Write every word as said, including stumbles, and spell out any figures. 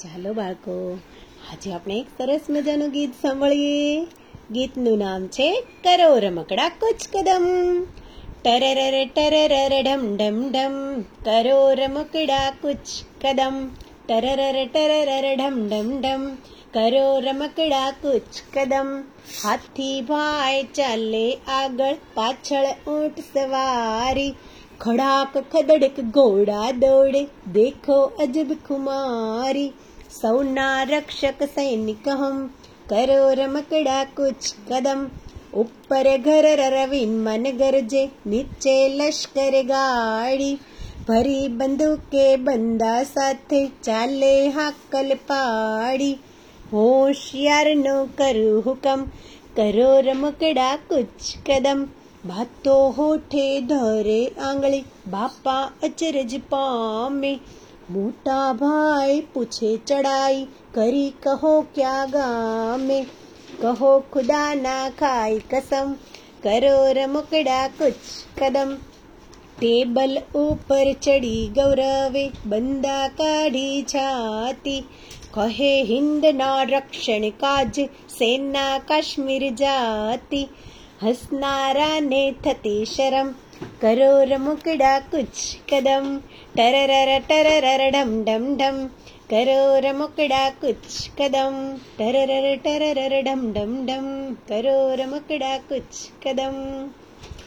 ચાલો બાળકો, આજે આપણે એક સરસ મજાનું ગીત સાંભળીએ. ગીતનું નામ છે કરો રમકડા કુચ કદમ. ટરરર ટરરર ઢમ ઢમ ઢમ, કરો રમકડા કુચ કદમ. ટરરર ટરરર ઢમ ઢમ ઢમ, કરો રમકડા કુચ કદમ. હાથી ભાઈ ચાલે આગળ, પાછળ ઊંટ સવારી. ખડાક ખદડક ઘોડા દોડે, દેખો અજબ ખુમારી. સૌના રક્ષક સૈનિક હમ, કરો રમકડા કુચ કદમ. ઉપર ઘરર વિમાન ગરજે, નીચે લશ્કર ગાડી. ભરી બંદૂકે બંદા સાથે, ચાલે હાકલ પાડી. હોશિયારનો કરું હુકમ, કરો રમકડા કુચ કદમ. ભાતો હોઠે ધરે આંગળી, બાપા અચરજ પામે. મોટા ભાઈ પૂછે ચડાઈ, કરી કહો ક્યાં ગામે. કહો ખુદા ના ખાઈ કસમ, કરો રમકડા કુચ કદમ. ટેબલ ઉપર ચડી ગૌરવે, બંદા કાઢી છાતી. કહે હિંદના રક્ષણ કાજ, સેના કાશ્મીર જાતી. હસનારાને થતી શરમ, કરો રમકડા કુચ કદમ. ટરરર ટરરર ઢમ ઢમ ઢમ, કરો રમકડા કુચ કદમ. ટરરર ટરરર ઢમ ઢમ ઢમ, કરો રમકડા કુચ કદમ.